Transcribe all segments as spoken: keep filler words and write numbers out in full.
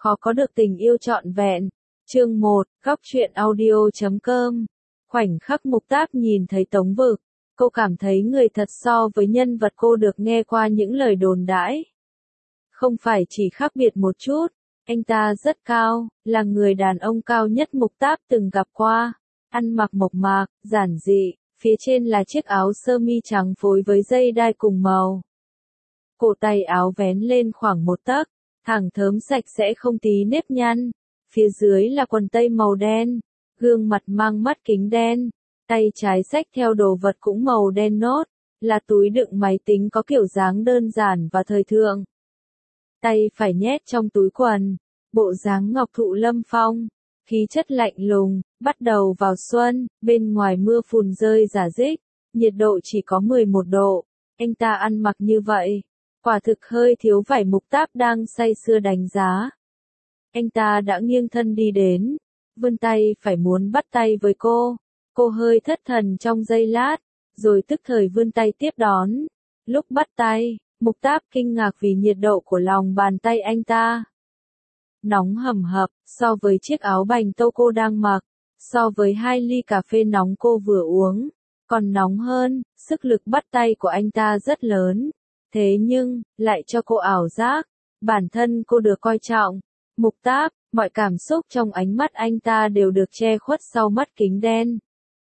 khó có được tình yêu trọn vẹn. Chương một, góc truyện audio chấm com. Khoảnh khắc Mục Táp nhìn thấy Tống Vực, cô cảm thấy người thật so với nhân vật cô được nghe qua những lời đồn đãi. Không phải chỉ khác biệt một chút, anh ta rất cao, là người đàn ông cao nhất Mục Táp từng gặp qua. Ăn mặc mộc mạc, giản dị, phía trên là chiếc áo sơ mi trắng phối với dây đai cùng màu. Cổ tay áo vén lên khoảng một tấc, thẳng thớm sạch sẽ không tí nếp nhăn. Phía dưới là quần tây màu đen, gương mặt mang mắt kính đen, tay trái xách theo đồ vật cũng màu đen nốt, là túi đựng máy tính có kiểu dáng đơn giản và thời thượng. Tay phải nhét trong túi quần, bộ dáng ngọc thụ lâm phong, khí chất lạnh lùng, bắt đầu vào xuân, bên ngoài mưa phùn rơi rả rích, nhiệt độ chỉ có mười một độ, anh ta ăn mặc như vậy, quả thực hơi thiếu vải. Mục Táp đang say sưa đánh giá. Anh ta đã nghiêng thân đi đến, vươn tay phải muốn bắt tay với cô, cô hơi thất thần trong giây lát, rồi tức thời vươn tay tiếp đón. Lúc bắt tay, Mục Táp kinh ngạc vì nhiệt độ của lòng bàn tay anh ta. Nóng hầm hập, so với chiếc áo bành tô cô đang mặc, so với hai ly cà phê nóng cô vừa uống, còn nóng hơn. Sức lực bắt tay của anh ta rất lớn, thế nhưng, lại cho cô ảo giác, bản thân cô được coi trọng. Mục Táp, mọi cảm xúc trong ánh mắt anh ta đều được che khuất sau mắt kính đen.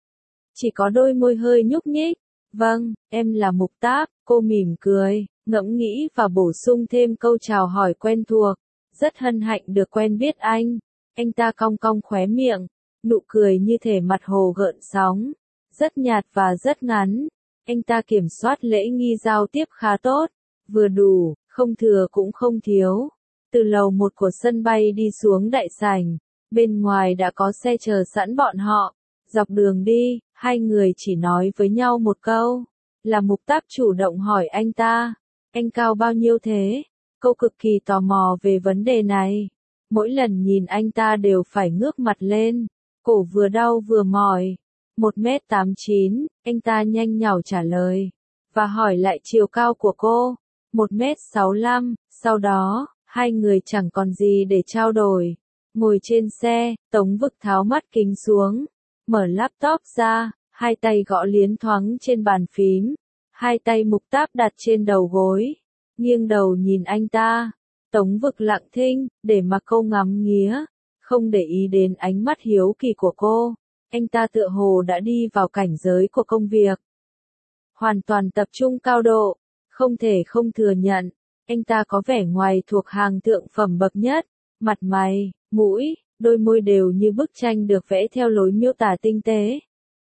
Chỉ có đôi môi hơi nhúc nhích. Vâng, em là Mục Táp, cô mỉm cười, ngẫm nghĩ và bổ sung thêm câu chào hỏi quen thuộc. Rất hân hạnh được quen biết anh. Anh ta cong cong khóe miệng, nụ cười như thể mặt hồ gợn sóng, rất nhạt và rất ngắn. Anh ta kiểm soát lễ nghi giao tiếp khá tốt, vừa đủ, không thừa cũng không thiếu. Từ lầu một của sân bay đi xuống đại sảnh, bên ngoài đã có xe chờ sẵn bọn họ. Dọc đường đi, hai người chỉ nói với nhau một câu, là Mục Táp chủ động hỏi anh ta, anh cao bao nhiêu thế? Cô cực kỳ tò mò về vấn đề này. Mỗi lần nhìn anh ta đều phải ngước mặt lên, cổ vừa đau vừa mỏi. một mét tám mươi chín, anh ta nhanh nhảu trả lời, và hỏi lại chiều cao của cô, một mét sáu mươi lăm, sau đó, hai người chẳng còn gì để trao đổi. Ngồi trên xe, Tống Vực tháo mắt kính xuống, mở laptop ra, hai tay gõ liến thoáng trên bàn phím, hai tay Mục Táp đặt trên đầu gối, nghiêng đầu nhìn anh ta. Tống Vực lặng thinh, để mặc cô ngắm nghía, không để ý đến ánh mắt hiếu kỳ của cô. Anh ta tựa hồ đã đi vào cảnh giới của công việc, hoàn toàn tập trung cao độ. Không thể không thừa nhận, anh ta có vẻ ngoài thuộc hàng thượng phẩm bậc nhất. Mặt mày, mũi, đôi môi đều như bức tranh được vẽ theo lối miêu tả tinh tế.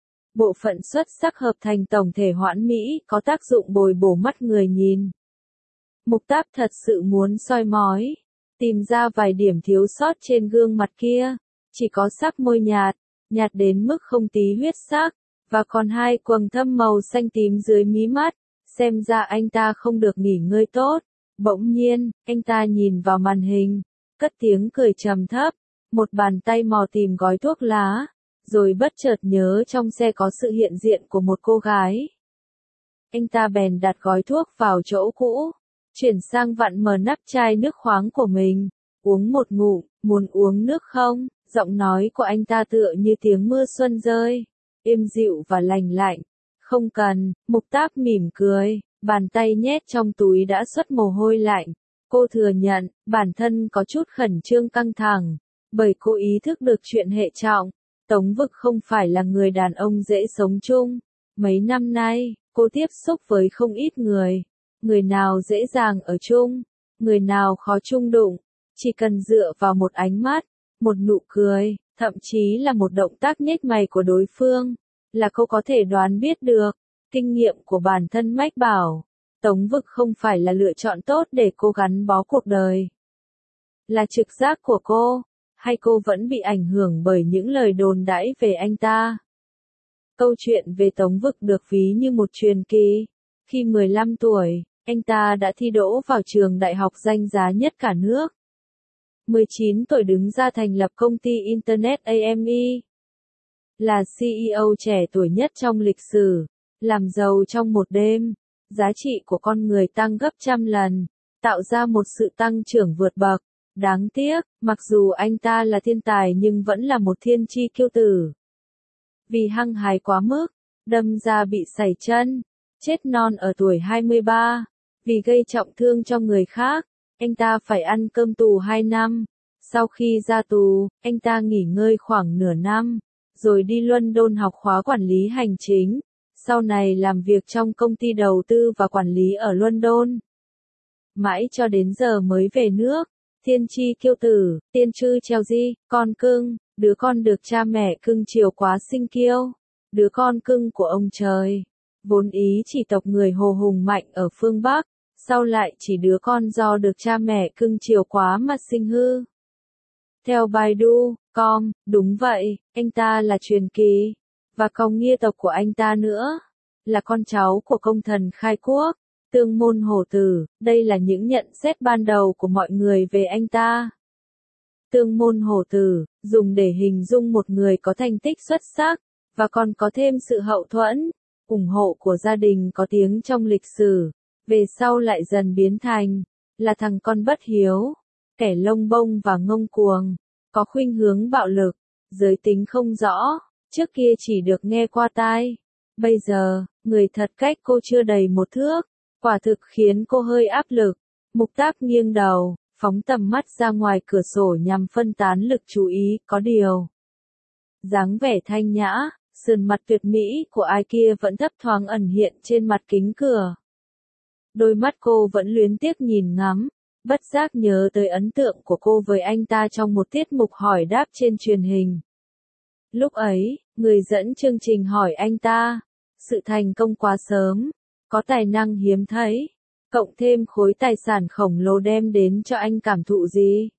Bộ phận xuất sắc hợp thành tổng thể hoãn mỹ, có tác dụng bồi bổ mắt người nhìn. Mục Táp thật sự muốn soi mói, tìm ra vài điểm thiếu sót trên gương mặt kia. Chỉ có sắc môi nhạt, nhạt đến mức không tí huyết sắc, và còn hai quầng thâm màu xanh tím dưới mí mắt. Xem ra anh ta không được nghỉ ngơi tốt. Bỗng nhiên, anh ta nhìn vào màn hình, cất tiếng cười trầm thấp, một bàn tay mò tìm gói thuốc lá, rồi bất chợt nhớ trong xe có sự hiện diện của một cô gái. Anh ta bèn đặt gói thuốc vào chỗ cũ, chuyển sang vặn mở nắp chai nước khoáng của mình, uống một ngụm. Muốn uống nước không? Giọng nói của anh ta tựa như tiếng mưa xuân rơi, êm dịu và lành lạnh. Không cần. Mục Táp mỉm cười, bàn tay nhét trong túi đã xuất mồ hôi lạnh. Cô thừa nhận, bản thân có chút khẩn trương căng thẳng, bởi cô ý thức được chuyện hệ trọng. Tống Vực không phải là người đàn ông dễ sống chung. Mấy năm nay, cô tiếp xúc với không ít người. Người nào dễ dàng ở chung, người nào khó chung đụng. Chỉ cần dựa vào một ánh mắt, một nụ cười, thậm chí là một động tác nhếch mày của đối phương, là cô có thể đoán biết được. Kinh nghiệm của bản thân mách bảo, Tống Vực không phải là lựa chọn tốt để cô gắn bó cuộc đời. Là trực giác của cô, hay cô vẫn bị ảnh hưởng bởi những lời đồn đãi về anh ta? Câu chuyện về Tống Vực được ví như một truyền kỳ. Khi mười lăm tuổi, anh ta đã thi đỗ vào trường đại học danh giá nhất cả nước. mười chín tuổi đứng ra thành lập công ty Internet a em e. Là xê e ô trẻ tuổi nhất trong lịch sử. Làm giàu trong một đêm. Giá trị của con người tăng gấp trăm lần. Tạo ra một sự tăng trưởng vượt bậc. Đáng tiếc, mặc dù anh ta là thiên tài nhưng vẫn là một thiên chi kiêu tử. Vì hăng hái quá mức, đâm ra bị sẩy chân, chết non ở tuổi hai mươi ba. Vì gây trọng thương cho người khác, anh ta phải ăn cơm tù hai năm. Sau khi ra tù, anh ta nghỉ ngơi khoảng nửa năm, rồi đi London học khóa quản lý hành chính. Sau này làm việc trong công ty đầu tư và quản lý ở London. Mãi cho đến giờ mới về nước. Thiên chi kiêu tử, tiên trư Chelsea, con cưng, đứa con được cha mẹ cưng chiều quá sinh kiêu. Đứa con cưng của ông trời. Vốn ý chỉ tộc người Hồ Hùng mạnh ở phương Bắc, sau lại chỉ đứa con do được cha mẹ cưng chiều quá mà sinh hư. Theo Baidu chấm com, đúng vậy, anh ta là truyền kỳ, và còn nghĩa tộc của anh ta nữa, là con cháu của công thần khai quốc, Tương Môn Hổ Tử. Đây là những nhận xét ban đầu của mọi người về anh ta. Tương Môn Hổ Tử, dùng để hình dung một người có thành tích xuất sắc, và còn có thêm sự hậu thuẫn, ủng hộ của gia đình có tiếng trong lịch sử, về sau lại dần biến thành, là thằng con bất hiếu, kẻ lông bông và ngông cuồng, có khuynh hướng bạo lực, giới tính không rõ, trước kia chỉ được nghe qua tai. Bây giờ, người thật cách cô chưa đầy một thước, quả thực khiến cô hơi áp lực. Mục Táp nghiêng đầu, phóng tầm mắt ra ngoài cửa sổ nhằm phân tán lực chú ý, có điều. Dáng vẻ thanh nhã, sườn mặt tuyệt mỹ của ai kia vẫn thấp thoáng ẩn hiện trên mặt kính cửa. Đôi mắt cô vẫn luyến tiếc nhìn ngắm, bất giác nhớ tới ấn tượng của cô với anh ta trong một tiết mục hỏi đáp trên truyền hình. Lúc ấy, người dẫn chương trình hỏi anh ta, sự thành công quá sớm, có tài năng hiếm thấy, cộng thêm khối tài sản khổng lồ đem đến cho anh cảm thụ gì?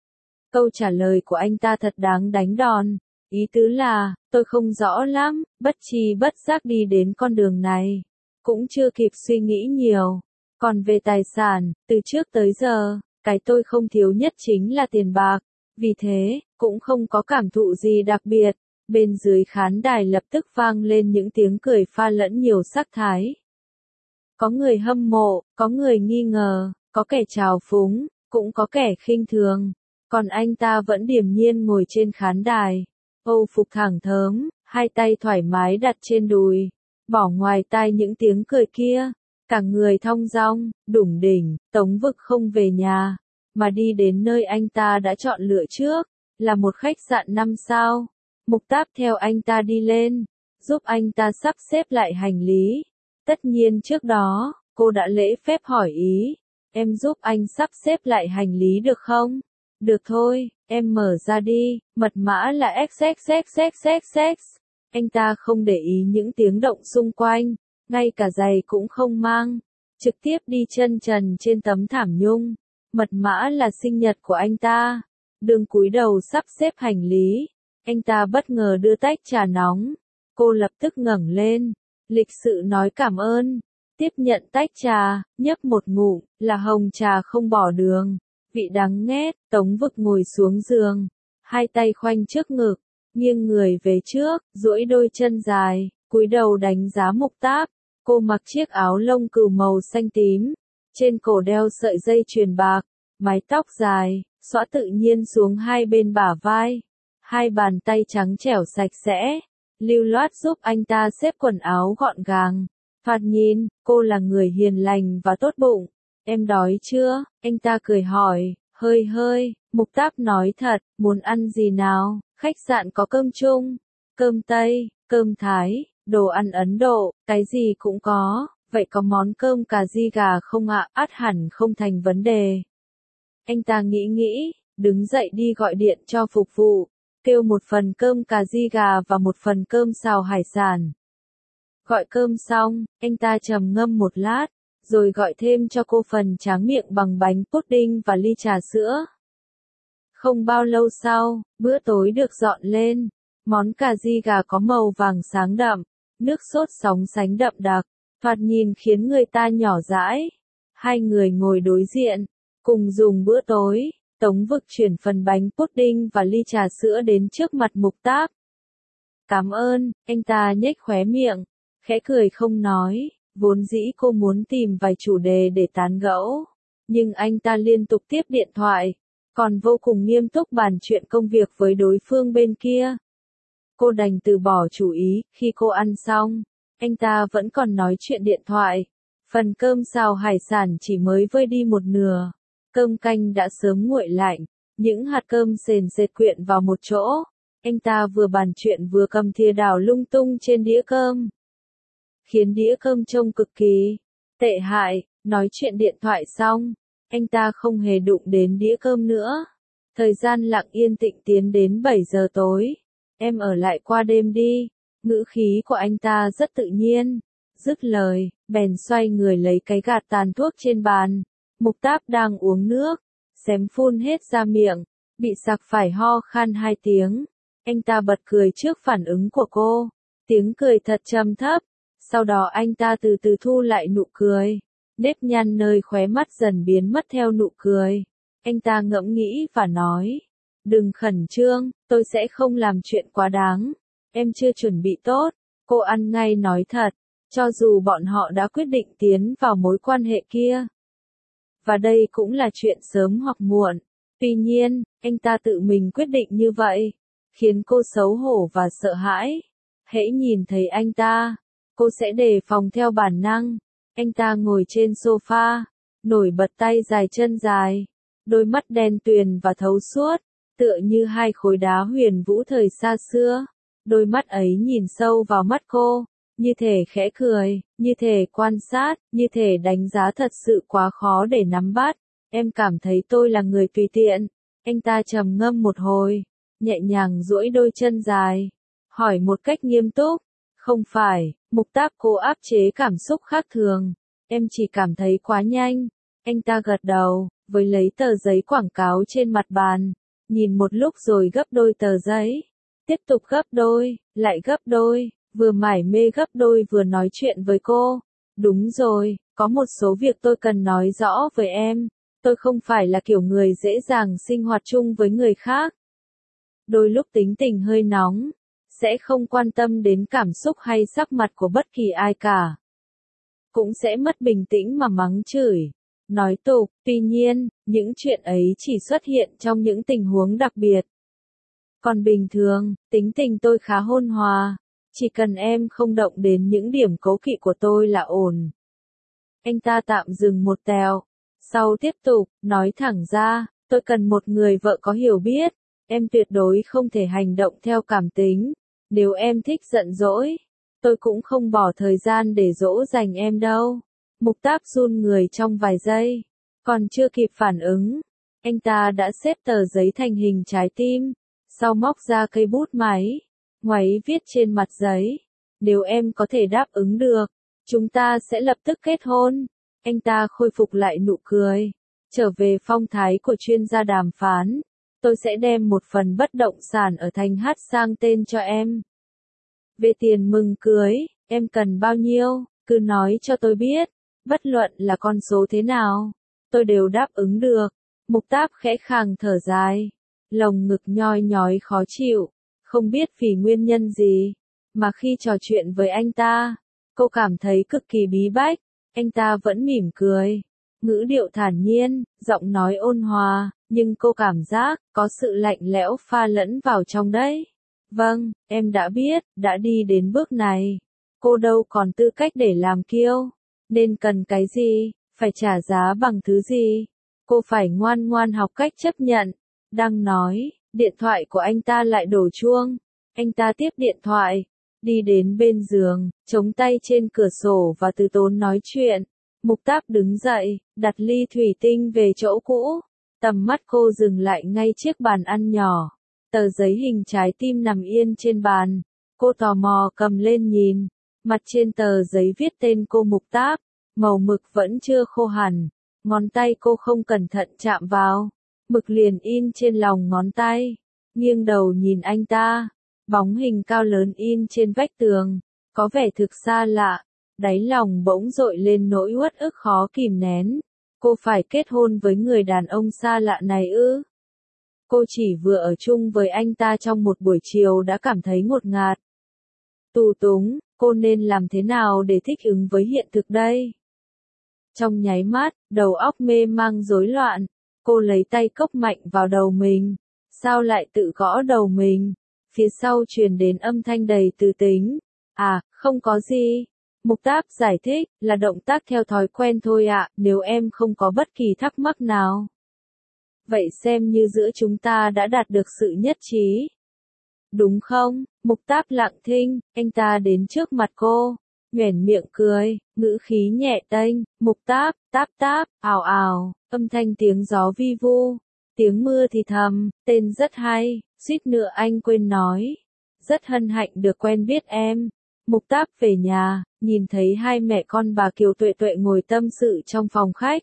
Câu trả lời của anh ta thật đáng đánh đòn, ý tứ là, tôi không rõ lắm, bất tri bất giác đi đến con đường này, cũng chưa kịp suy nghĩ nhiều. Còn về tài sản, từ trước tới giờ, cái tôi không thiếu nhất chính là tiền bạc, vì thế, cũng không có cảm thụ gì đặc biệt. Bên dưới khán đài lập tức vang lên những tiếng cười pha lẫn nhiều sắc thái. Có người hâm mộ, có người nghi ngờ, có kẻ trào phúng, cũng có kẻ khinh thường. Còn anh ta vẫn điềm nhiên ngồi trên khán đài, âu phục thẳng thớm, hai tay thoải mái đặt trên đùi, bỏ ngoài tai những tiếng cười kia. Cả người thong dong, đủng đỉnh, Tống Vực không về nhà, mà đi đến nơi anh ta đã chọn lựa trước, là một khách sạn năm sao. Mục Táp theo anh ta đi lên, giúp anh ta sắp xếp lại hành lý. Tất nhiên trước đó, cô đã lễ phép hỏi ý, em giúp anh sắp xếp lại hành lý được không? Được thôi, em mở ra đi, mật mã là ích ích ích ích ích ích. Anh ta không để ý những tiếng động xung quanh, ngay cả giày cũng không mang, trực tiếp đi chân trần trên tấm thảm nhung. Mật mã là sinh nhật của anh ta. Đường cúi đầu sắp xếp hành lý, anh ta bất ngờ đưa tách trà nóng. Cô lập tức ngẩng lên, lịch sự nói cảm ơn, tiếp nhận tách trà, nhấp một ngụm, là hồng trà không bỏ đường, vị đắng nghét. Tống Vực ngồi xuống giường, hai tay khoanh trước ngực, nghiêng người về trước, duỗi đôi chân dài, cúi đầu đánh giá Mục Táp. Cô mặc chiếc áo lông cừu màu xanh tím, trên cổ đeo sợi dây chuyền bạc, mái tóc dài, xõa tự nhiên xuống hai bên bả vai, hai bàn tay trắng trẻo sạch sẽ, lưu loát giúp anh ta xếp quần áo gọn gàng. Thoạt nhìn, cô là người hiền lành và tốt bụng. Em đói chưa? Anh ta cười hỏi, hơi hơi. Mục Táp nói thật, muốn ăn gì nào? Khách sạn có cơm Trung, cơm Tây, cơm Thái, đồ ăn Ấn Độ, cái gì cũng có. Vậy có món cơm cà ri gà không ạ? À? Ắt hẳn không thành vấn đề. Anh ta nghĩ nghĩ, đứng dậy đi gọi điện cho phục vụ, kêu một phần cơm cà ri gà và một phần cơm xào hải sản. Gọi cơm xong, anh ta trầm ngâm một lát, rồi gọi thêm cho cô phần tráng miệng bằng bánh pudding và ly trà sữa. Không bao lâu sau, bữa tối được dọn lên. Món cà ri gà có màu vàng sáng đậm, nước sốt sóng sánh đậm đặc, thoạt nhìn khiến người ta nhỏ dãi. Hai người ngồi đối diện, cùng dùng bữa tối. Tống Vực chuyển phần bánh pudding và ly trà sữa đến trước mặt Mục Táp. Cảm ơn, anh ta nhếch khóe miệng, khẽ cười không nói. Vốn dĩ cô muốn tìm vài chủ đề để tán gẫu, nhưng anh ta liên tục tiếp điện thoại, còn vô cùng nghiêm túc bàn chuyện công việc với đối phương bên kia. Cô đành từ bỏ chủ ý, khi cô ăn xong, anh ta vẫn còn nói chuyện điện thoại. Phần cơm xào hải sản chỉ mới vơi đi một nửa. Cơm canh đã sớm nguội lạnh, những hạt cơm sền sệt quyện vào một chỗ. Anh ta vừa bàn chuyện vừa cầm thìa đảo lung tung trên đĩa cơm, khiến đĩa cơm trông cực kỳ tệ hại. Nói chuyện điện thoại xong, anh ta không hề đụng đến đĩa cơm nữa. Thời gian lặng yên tĩnh tiến đến bảy giờ tối. Em ở lại qua đêm đi. Ngữ khí của anh ta rất tự nhiên. Dứt lời, bèn xoay người lấy cái gạt tàn thuốc trên bàn. Mục Táp đang uống nước, xém phun hết ra miệng, bị sặc phải ho khan hai tiếng. Anh ta bật cười trước phản ứng của cô, tiếng cười thật trầm thấp. Sau đó anh ta từ từ thu lại nụ cười, nếp nhăn nơi khóe mắt dần biến mất theo nụ cười. Anh ta ngẫm nghĩ và nói, đừng khẩn trương, tôi sẽ không làm chuyện quá đáng. Em chưa chuẩn bị tốt. Cô ăn ngay nói thật, cho dù bọn họ đã quyết định tiến vào mối quan hệ kia. Và đây cũng là chuyện sớm hoặc muộn. Tuy nhiên, anh ta tự mình quyết định như vậy, khiến cô xấu hổ và sợ hãi. Hễ nhìn thấy anh ta, cô sẽ đề phòng theo bản năng. Anh ta ngồi trên sofa, nổi bật tay dài chân dài, đôi mắt đen tuyền và thấu suốt, tựa như hai khối đá huyền vũ thời xa xưa. Đôi mắt ấy nhìn sâu vào mắt cô, như thể khẽ cười, như thể quan sát, như thể đánh giá thật sự quá khó để nắm bắt. Em cảm thấy tôi là người tùy tiện. Anh ta trầm ngâm một hồi, nhẹ nhàng duỗi đôi chân dài, hỏi một cách nghiêm túc. Không phải. Mục Táp cố áp chế cảm xúc khác thường. Em chỉ cảm thấy quá nhanh. Anh ta gật đầu, với lấy tờ giấy quảng cáo trên mặt bàn, nhìn một lúc rồi gấp đôi tờ giấy. Tiếp tục gấp đôi, lại gấp đôi, vừa mải mê gấp đôi vừa nói chuyện với cô. Đúng rồi, có một số việc tôi cần nói rõ với em. Tôi không phải là kiểu người dễ dàng sinh hoạt chung với người khác. Đôi lúc tính tình hơi nóng, sẽ không quan tâm đến cảm xúc hay sắc mặt của bất kỳ ai cả. Cũng sẽ mất bình tĩnh mà mắng chửi, nói tục. Tuy nhiên, những chuyện ấy chỉ xuất hiện trong những tình huống đặc biệt. Còn bình thường, tính tình tôi khá ôn hòa. Chỉ cần em không động đến những điểm cố kỵ của tôi là ổn. Anh ta tạm dừng một tẹo. Sau tiếp tục, nói thẳng ra, tôi cần một người vợ có hiểu biết. Em tuyệt đối không thể hành động theo cảm tính. Nếu em thích giận dỗi, tôi cũng không bỏ thời gian để dỗ dành em đâu. Mục Táp run người trong vài giây. Còn chưa kịp phản ứng, anh ta đã xếp tờ giấy thành hình trái tim. Sau móc ra cây bút máy, ngoáy viết trên mặt giấy. Nếu em có thể đáp ứng được, chúng ta sẽ lập tức kết hôn. Anh ta khôi phục lại nụ cười, trở về phong thái của chuyên gia đàm phán. Tôi sẽ đem một phần bất động sản ở thành Hát sang tên cho em. Về tiền mừng cưới, em cần bao nhiêu, cứ nói cho tôi biết. Bất luận là con số thế nào, tôi đều đáp ứng được. Mục Táp khẽ khàng thở dài, lồng ngực nhoi nhói khó chịu, không biết vì nguyên nhân gì, mà khi trò chuyện với anh ta, cô cảm thấy cực kỳ bí bách. Anh ta vẫn mỉm cười, ngữ điệu thản nhiên, giọng nói ôn hòa, nhưng cô cảm giác có sự lạnh lẽo pha lẫn vào trong đấy. Vâng, em đã biết, đã đi đến bước này, cô đâu còn tư cách để làm kiêu. Nên cần cái gì, phải trả giá bằng thứ gì. Cô phải ngoan ngoan học cách chấp nhận. Đang nói, điện thoại của anh ta lại đổ chuông. Anh ta tiếp điện thoại, đi đến bên giường, chống tay trên cửa sổ và từ tốn nói chuyện. Mục Táp đứng dậy, đặt ly thủy tinh về chỗ cũ. Tầm mắt cô dừng lại ngay chiếc bàn ăn nhỏ. Tờ giấy hình trái tim nằm yên trên bàn. Cô tò mò cầm lên nhìn. Mặt trên tờ giấy viết tên cô Mục Táp. Màu mực vẫn chưa khô hẳn. Ngón tay cô không cẩn thận chạm vào. Mực liền in trên lòng ngón tay. Nghiêng đầu nhìn anh ta. Bóng hình cao lớn in trên vách tường. Có vẻ thực xa lạ. Đáy lòng bỗng dội lên nỗi uất ức khó kìm nén. Cô phải kết hôn với người đàn ông xa lạ này ư? Cô chỉ vừa ở chung với anh ta trong một buổi chiều đã cảm thấy ngột ngạt. Tù túng, cô nên làm thế nào để thích ứng với hiện thực đây? Trong nháy mắt, đầu óc mê mang rối loạn. Cô lấy tay cốc mạnh vào đầu mình. Sao lại tự gõ đầu mình? Phía sau truyền đến âm thanh đầy từ tính. À, không có gì. Mục Táp giải thích, là động tác theo thói quen thôi ạ, nếu em không có bất kỳ thắc mắc nào. Vậy xem như giữa chúng ta đã đạt được sự nhất trí. Đúng không? Mục Táp lặng thinh, anh ta đến trước mặt cô, nhoẻn miệng cười, ngữ khí nhẹ tênh, Mục Táp, táp táp, ào ào, âm thanh tiếng gió vi vu, tiếng mưa thì thầm, tên rất hay, suýt nữa anh quên nói. Rất hân hạnh được quen biết em. Mục Táp về nhà, nhìn thấy hai mẹ con bà Kiều Tuệ Tuệ ngồi tâm sự trong phòng khách.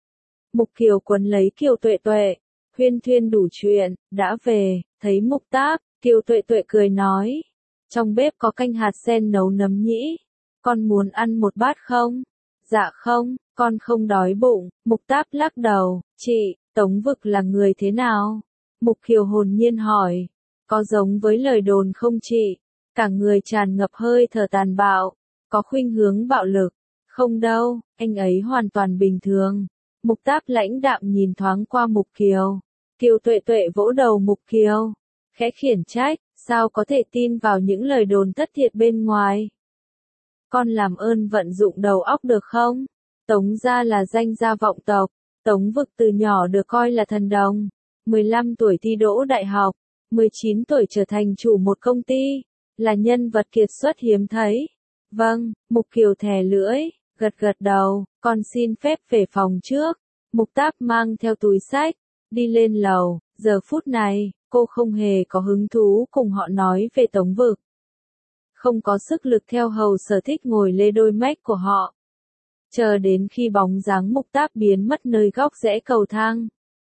Mục Kiều quấn lấy Kiều Tuệ Tuệ, huyên thuyên đủ chuyện, đã về, thấy Mục Táp, Kiều Tuệ Tuệ cười nói. Trong bếp có canh hạt sen nấu nấm nhĩ, con muốn ăn một bát không? Dạ không, con không đói bụng. Mục Táp lắc đầu, chị, Tống Vực là người thế nào? Mục Kiều hồn nhiên hỏi, có giống với lời đồn không chị? Cả người tràn ngập hơi thở tàn bạo, có khuynh hướng bạo lực. Không đâu, anh ấy hoàn toàn bình thường. Mục Táp lãnh đạm nhìn thoáng qua Mục Kiều. Kiều Tuệ Tuệ vỗ đầu Mục Kiều, khẽ khiển trách, sao có thể tin vào những lời đồn thất thiệt bên ngoài? Con làm ơn vận dụng đầu óc được không? Tống gia là danh gia vọng tộc, Tống Vực từ nhỏ được coi là thần đồng. mười lăm tuổi thi đỗ đại học, mười chín tuổi trở thành chủ một công ty, là nhân vật kiệt xuất hiếm thấy. Vâng, Mục Kiều thè lưỡi, gật gật đầu, con xin phép về phòng trước. Mục Táp mang theo túi xách, đi lên lầu, giờ phút này, cô không hề có hứng thú cùng họ nói về Tống Vực. Không có sức lực theo hầu sở thích ngồi lê đôi mách của họ. Chờ đến khi bóng dáng Mục Táp biến mất nơi góc rẽ cầu thang.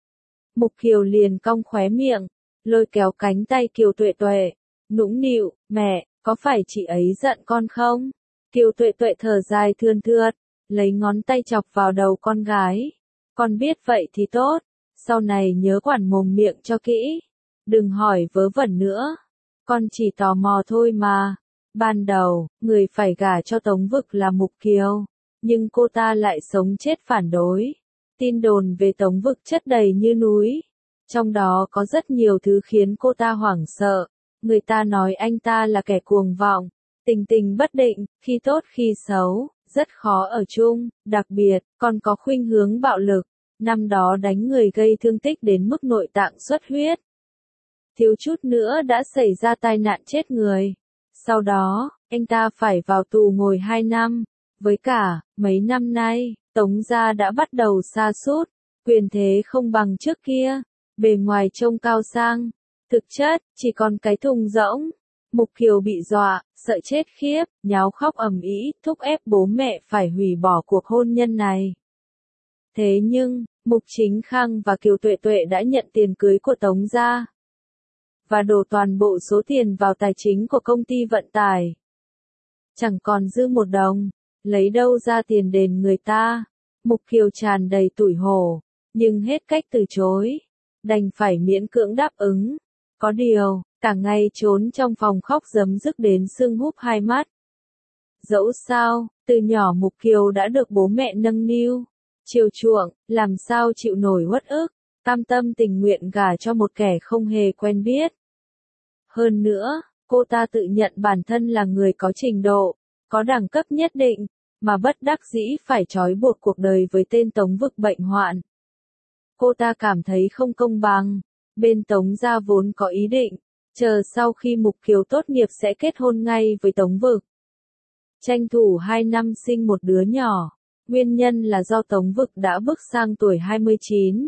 Mục Kiều liền cong khóe miệng, lôi kéo cánh tay Kiều Tuệ Tuệ, nũng nịu, mẹ, có phải chị ấy giận con không? Kiều Tuệ Tuệ thở dài thườn thượt, lấy ngón tay chọc vào đầu con gái. Con biết vậy thì tốt, sau này nhớ quản mồm miệng cho kỹ. Đừng hỏi vớ vẩn nữa, con chỉ tò mò thôi mà. Ban đầu, người phải gả cho Tống Vực là Mục Kiều, nhưng cô ta lại sống chết phản đối. Tin đồn về Tống Vực chất đầy như núi, trong đó có rất nhiều thứ khiến cô ta hoảng sợ. Người ta nói anh ta là kẻ cuồng vọng, tình tình bất định, khi tốt khi xấu, rất khó ở chung, đặc biệt, còn có khuynh hướng bạo lực. Năm đó đánh người gây thương tích đến mức nội tạng xuất huyết. Thiếu chút nữa đã xảy ra tai nạn chết người. Sau đó, anh ta phải vào tù ngồi hai năm. Với cả, mấy năm nay, Tống gia đã bắt đầu sa sút, quyền thế không bằng trước kia, bề ngoài trông cao sang, thực chất, chỉ còn cái thùng rỗng. Mục Kiều bị dọa, sợ chết khiếp, nháo khóc ầm ĩ, thúc ép bố mẹ phải hủy bỏ cuộc hôn nhân này. Thế nhưng, Mục Chính Khang và Kiều Tuệ Tuệ đã nhận tiền cưới của Tống gia, và đổ toàn bộ số tiền vào tài chính của công ty vận tải. Chẳng còn dư một đồng, lấy đâu ra tiền đền người ta. Mục Kiều tràn đầy tủi hổ, nhưng hết cách từ chối, đành phải miễn cưỡng đáp ứng. Có điều, cả ngày trốn trong phòng khóc rấm rứt đến sưng húp hai mắt. Dẫu sao, từ nhỏ Mục Kiều đã được bố mẹ nâng niu, chiều chuộng, làm sao chịu nổi uất ức, cam tâm tình nguyện gả cho một kẻ không hề quen biết. Hơn nữa, cô ta tự nhận bản thân là người có trình độ, có đẳng cấp nhất định, mà bất đắc dĩ phải trói buộc cuộc đời với tên Tống Vực bệnh hoạn. Cô ta cảm thấy không công bằng, bên Tống gia vốn có ý định, chờ sau khi Mục Kiều tốt nghiệp sẽ kết hôn ngay với Tống Vực. Tranh thủ hai năm sinh một đứa nhỏ, nguyên nhân là do Tống Vực đã bước sang tuổi hai mươi chín.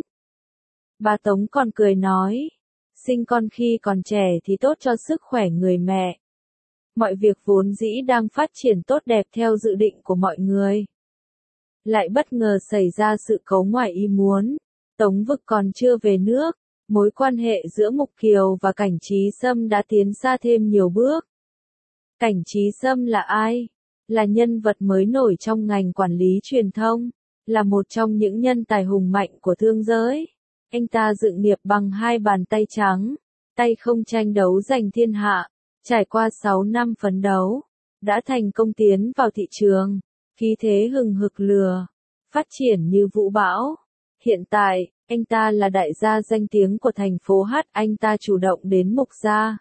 Bà Tống còn cười nói, sinh con khi còn trẻ thì tốt cho sức khỏe người mẹ. Mọi việc vốn dĩ đang phát triển tốt đẹp theo dự định của mọi người. Lại bất ngờ xảy ra sự cố ngoài ý muốn. Tống Vực còn chưa về nước, mối quan hệ giữa Mục Kiều và Cảnh Trí Sâm đã tiến xa thêm nhiều bước. Cảnh Trí Sâm là ai? Là nhân vật mới nổi trong ngành quản lý truyền thông, là một trong những nhân tài hùng mạnh của thương giới. Anh ta dựng nghiệp bằng hai bàn tay trắng, tay không tranh đấu giành thiên hạ, trải qua sáu năm phấn đấu, đã thành công tiến vào thị trường, khí thế hừng hực lừa, phát triển như vũ bão. Hiện tại, Anh ta là đại gia danh tiếng của thành phố Hát, anh ta chủ động đến Mục gia.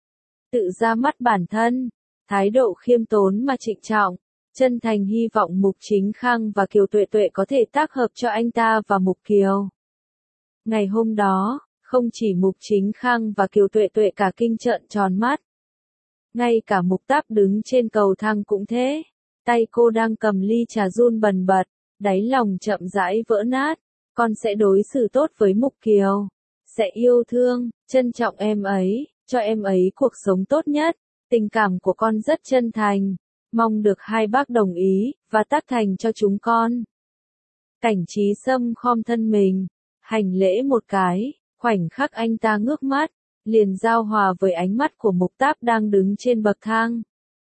Tự ra mắt bản thân, thái độ khiêm tốn mà trịnh trọng, chân thành hy vọng Mục Chính Khang và Kiều Tuệ Tuệ có thể tác hợp cho anh ta và Mục Kiều. Ngày hôm đó, không chỉ Mục Chính Khang và Kiều Tuệ Tuệ cả kinh trợn tròn mắt. Ngay cả Mục Táp đứng trên cầu thang cũng thế, tay cô đang cầm ly trà run bần bật, đáy lòng chậm rãi vỡ nát. Con sẽ đối xử tốt với Mục Kiều, sẽ yêu thương, trân trọng em ấy, cho em ấy cuộc sống tốt nhất. Tình cảm của con rất chân thành, mong được hai bác đồng ý và tác thành cho chúng con. Cảnh Trí Sâm khom thân mình, hành lễ một cái, khoảnh khắc anh ta ngước mắt, liền giao hòa với ánh mắt của Mục Táp đang đứng trên bậc thang.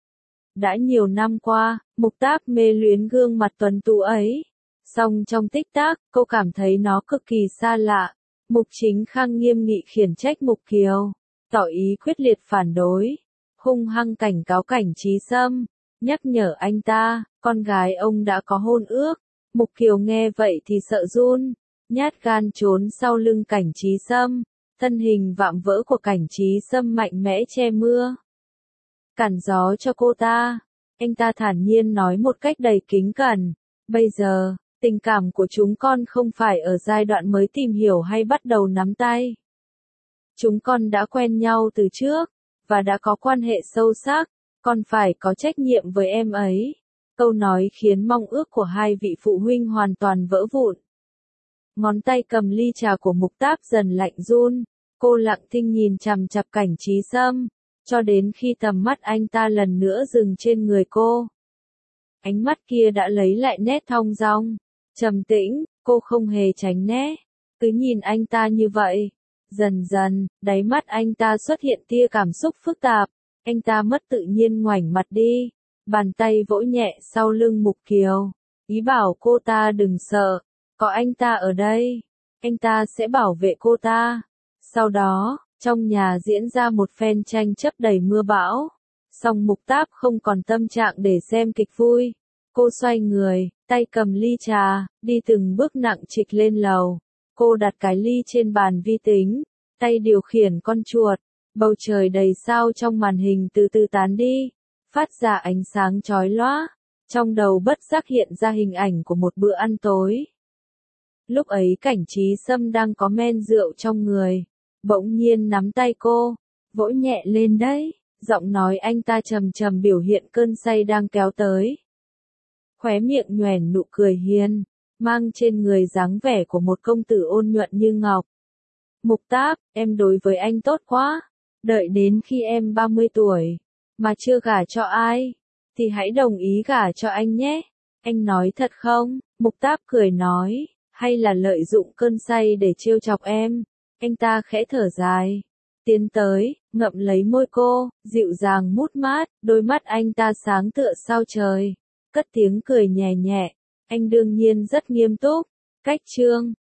Đã nhiều năm qua, Mục Táp mê luyến gương mặt tuấn tú ấy. Song trong tích tắc, cô cảm thấy nó cực kỳ xa lạ. Mục Chính Khang nghiêm nghị khiển trách Mục Kiều, tỏ ý quyết liệt phản đối, hung hăng cảnh cáo Cảnh Trí Sâm, nhắc nhở anh ta, con gái ông đã có hôn ước. Mục Kiều nghe vậy thì sợ run, nhát gan trốn sau lưng Cảnh Trí Sâm, thân hình vạm vỡ của Cảnh Trí Sâm mạnh mẽ che mưa, cản gió cho cô ta. Anh ta thản nhiên nói một cách đầy kính cẩn, bây giờ, tình cảm của chúng con không phải ở giai đoạn mới tìm hiểu hay bắt đầu nắm tay. Chúng con đã quen nhau từ trước, và đã có quan hệ sâu sắc, con phải có trách nhiệm với em ấy. Câu nói khiến mong ước của hai vị phụ huynh hoàn toàn vỡ vụn. Ngón tay cầm ly trà của Mục Táp dần lạnh run, cô lặng thinh nhìn chằm chằm Cảnh Trí Sâm, cho đến khi tầm mắt anh ta lần nữa dừng trên người cô. Ánh mắt kia đã lấy lại nét thong dong, trầm tĩnh, cô không hề tránh né, cứ nhìn anh ta như vậy. Dần dần, đáy mắt anh ta xuất hiện tia cảm xúc phức tạp, anh ta mất tự nhiên ngoảnh mặt đi, bàn tay vỗ nhẹ sau lưng Mục Kiều, ý bảo cô ta đừng sợ, có anh ta ở đây, anh ta sẽ bảo vệ cô ta. Sau đó, trong nhà diễn ra một phen tranh chấp đầy mưa bão, song Mục Táp không còn tâm trạng để xem kịch vui. Cô xoay người, tay cầm ly trà, đi từng bước nặng trịch lên lầu. Cô đặt cái ly trên bàn vi tính, tay điều khiển con chuột. Bầu trời đầy sao trong màn hình từ từ tán đi, phát ra ánh sáng chói lóa. Trong đầu bất giác hiện ra hình ảnh của một bữa ăn tối. Lúc ấy Cảnh Trí Sâm đang có men rượu trong người, bỗng nhiên nắm tay cô, vỗ nhẹ lên đấy, giọng nói anh ta trầm trầm biểu hiện cơn say đang kéo tới. Khóe miệng nhoẻn nụ cười hiền, mang trên người dáng vẻ của một công tử ôn nhuận như ngọc. Mục Táp, em đối với anh tốt quá, đợi đến khi em ba mươi tuổi, mà chưa gả cho ai, thì hãy đồng ý gả cho anh nhé. Anh nói thật không? Mục Táp cười nói, hay là lợi dụng cơn say để trêu chọc em? Anh ta khẽ thở dài, tiến tới, ngậm lấy môi cô, dịu dàng mút mát, đôi mắt anh ta sáng tựa sao trời, cất tiếng cười nhẹ nhẹ. Anh đương nhiên rất nghiêm túc. Cách chương